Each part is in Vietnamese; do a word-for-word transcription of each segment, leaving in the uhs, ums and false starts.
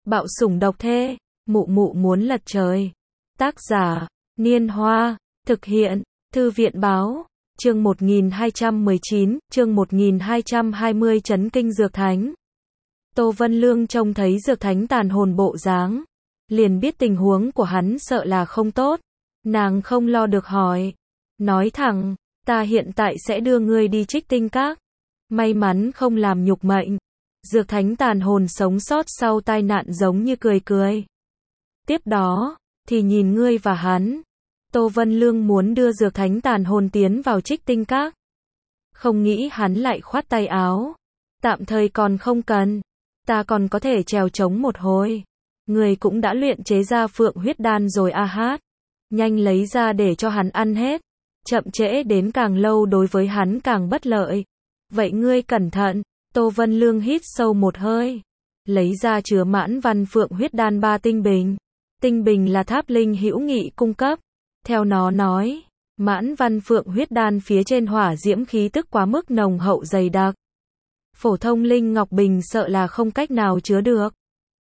Bạo sủng độc thê, mụ mụ muốn lật trời. Tác giả, Niên Hoa, thực hiện, Thư viện báo, chương một nghìn hai trăm mười chín, chương một nghìn hai trăm hai mươi chấn kinh Dược Thánh. Tô Vân Lương trông thấy Dược Thánh tàn hồn bộ dáng, liền biết tình huống của hắn sợ là không tốt. Nàng không lo được hỏi, nói thẳng, ta hiện tại sẽ đưa ngươi đi Trích Tinh Các. May mắn không làm nhục mệnh. Dược Thánh tàn hồn sống sót sau tai nạn giống như cười cười. Tiếp đó, thì nhìn ngươi và hắn. Tô Vân Lương muốn đưa Dược Thánh tàn hồn tiến vào Trích Tinh Các. Không nghĩ hắn lại khoát tay áo. Tạm thời còn không cần. Ta còn có thể trèo trống một hồi. Người cũng đã luyện chế ra Phượng huyết đan rồi a hát. Nhanh lấy ra để cho hắn ăn hết. Chậm trễ đến càng lâu đối với hắn càng bất lợi. Vậy ngươi cẩn thận. Tô Vân Lương hít sâu một hơi. Lấy ra chứa mãn văn Phượng huyết đan ba tinh bình. Tinh bình là Tháp Linh hữu nghị cung cấp. Theo nó nói, mãn văn Phượng huyết đan phía trên hỏa diễm khí tức quá mức nồng hậu dày đặc. Phổ thông Linh Ngọc Bình sợ là không cách nào chứa được.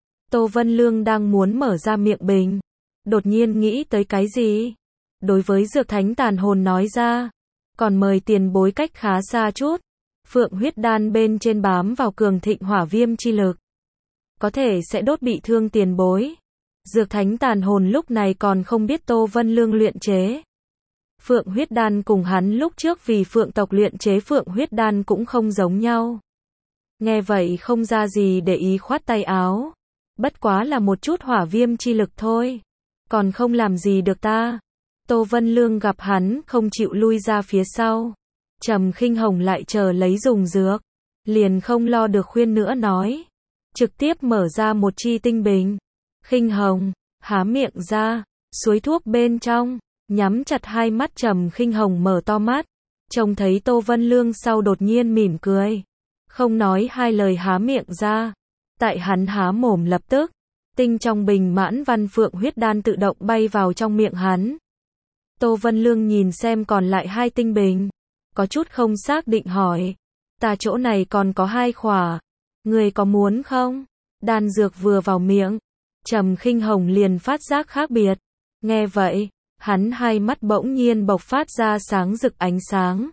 Tô Vân Lương đang muốn mở ra miệng bình. Đột nhiên nghĩ tới cái gì? Đối với Dược Thánh tàn hồn nói ra. Còn mời tiền bối cách khá xa chút. Phượng huyết đan bên trên bám vào cường thịnh hỏa viêm chi lực. Có thể sẽ đốt bị thương tiền bối. Dược Thánh tàn hồn lúc này còn không biết Tô Vân Lương luyện chế. Phượng huyết đan cùng hắn lúc trước vì Phượng tộc luyện chế Phượng huyết đan cũng không giống nhau. Nghe vậy không ra gì để ý khoát tay áo. Bất quá là một chút hỏa viêm chi lực thôi. Còn không làm gì được ta. Tô Vân Lương gặp hắn không chịu lui ra phía sau. Trầm Khinh Hồng lại chờ lấy dùng dược. Liền không lo được khuyên nữa nói. Trực tiếp mở ra một chi tinh bình. Khinh Hồng, há miệng ra, suối thuốc bên trong, nhắm chặt hai mắt Trầm Khinh Hồng mở to mắt. Trông thấy Tô Vân Lương sau đột nhiên mỉm cười. Không nói hai lời há miệng ra. Tại hắn há mồm lập tức, tinh trong bình mãn văn Phượng huyết đan tự động bay vào trong miệng hắn. Tô Vân Lương nhìn xem còn lại hai tinh bình. Có chút không xác định hỏi. Ta chỗ này còn có hai khỏa. Người có muốn không? Đan dược vừa vào miệng. Trầm Khinh Hồng liền phát giác khác biệt. Nghe vậy, hắn hai mắt bỗng nhiên bộc phát ra sáng rực ánh sáng.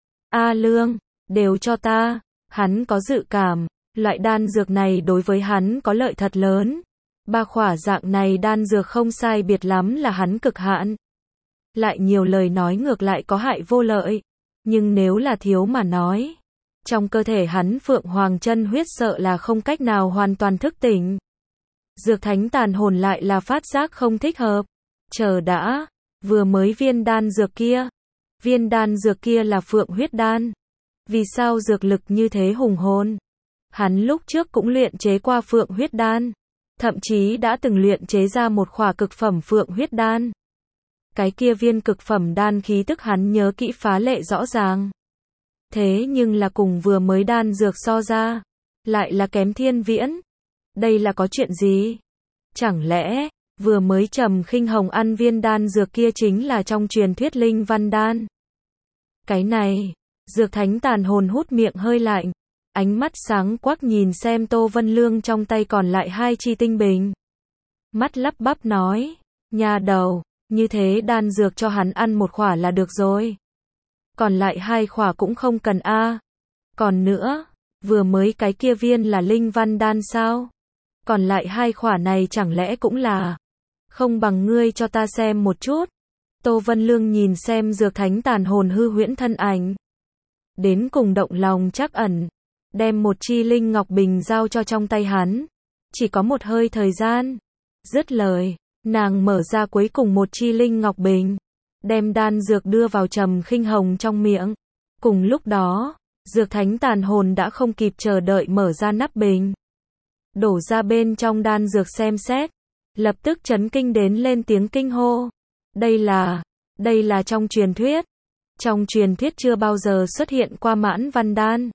A Lương, đều cho ta. Hắn có dự cảm, loại đan dược này đối với hắn có lợi thật lớn. Ba khỏa dạng này đan dược không sai biệt lắm là hắn cực hạn. Lại nhiều lời nói ngược lại có hại vô lợi. Nhưng nếu là thiếu mà nói, trong cơ thể hắn Phượng Hoàng chân huyết sợ là không cách nào hoàn toàn thức tỉnh. Dược Thánh tàn hồn lại là phát giác không thích hợp. Chờ đã, vừa mới viên đan dược kia. Viên đan dược kia là Phượng huyết đan. Vì sao dược lực như thế hùng hồn? Hắn lúc trước cũng luyện chế qua Phượng huyết đan. Thậm chí đã từng luyện chế ra một khỏa cực phẩm Phượng huyết đan. Cái kia viên cực phẩm đan khí tức hắn nhớ kỹ phá lệ rõ ràng. Thế nhưng là cùng vừa mới đan dược so ra, lại là kém thiên viễn. Đây là có chuyện gì? Chẳng lẽ, vừa mới Trầm Khinh Hồng ăn viên đan dược kia chính là trong truyền thuyết linh văn đan? Cái này, Dược Thánh tàn hồn hút miệng hơi lạnh. Ánh mắt sáng quắc nhìn xem Tô Vân Lương trong tay còn lại hai chi tinh bình. Mắt lắp bắp nói, nhà đầu, như thế đan dược cho hắn ăn một khỏa là được rồi. Còn lại hai khỏa cũng không cần a. À. Còn nữa, vừa mới cái kia viên là linh văn đan sao? Còn lại hai khỏa này chẳng lẽ cũng là? Không bằng ngươi cho ta xem một chút. Tô Vân Lương nhìn xem Dược Thánh tàn hồn hư huyễn thân ảnh. Đến cùng động lòng trắc ẩn. Đem một chi linh ngọc bình giao cho trong tay hắn. Chỉ có một hơi thời gian. Dứt lời, nàng mở ra cuối cùng một chi linh ngọc bình. Đem đan dược đưa vào Trầm Khinh Hồng trong miệng. Cùng lúc đó, Dược Thánh tàn hồn đã không kịp chờ đợi mở ra nắp bình. Đổ ra bên trong đan dược xem xét. Lập tức chấn kinh đến lên tiếng kinh hô. Đây là, đây là trong truyền thuyết. Trong truyền thuyết chưa bao giờ xuất hiện qua mãn văn đan.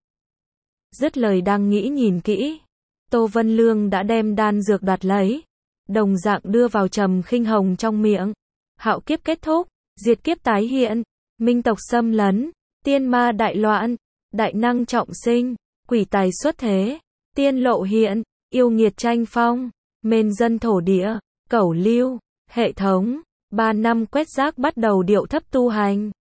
Dứt lời đang nghĩ nhìn kỹ. Tô Vân Lương đã đem đan dược đoạt lấy. Đồng dạng đưa vào Trầm Khinh Hồng trong miệng. Hạo kiếp kết thúc. Diệt kiếp tái hiện, minh tộc xâm lấn, tiên ma đại loạn, đại năng trọng sinh, quỷ tài xuất thế, tiên lộ hiện, yêu nghiệt tranh phong, Mên dân thổ địa, cẩu lưu, hệ thống, ba năm quét rác bắt đầu điệu thấp tu hành.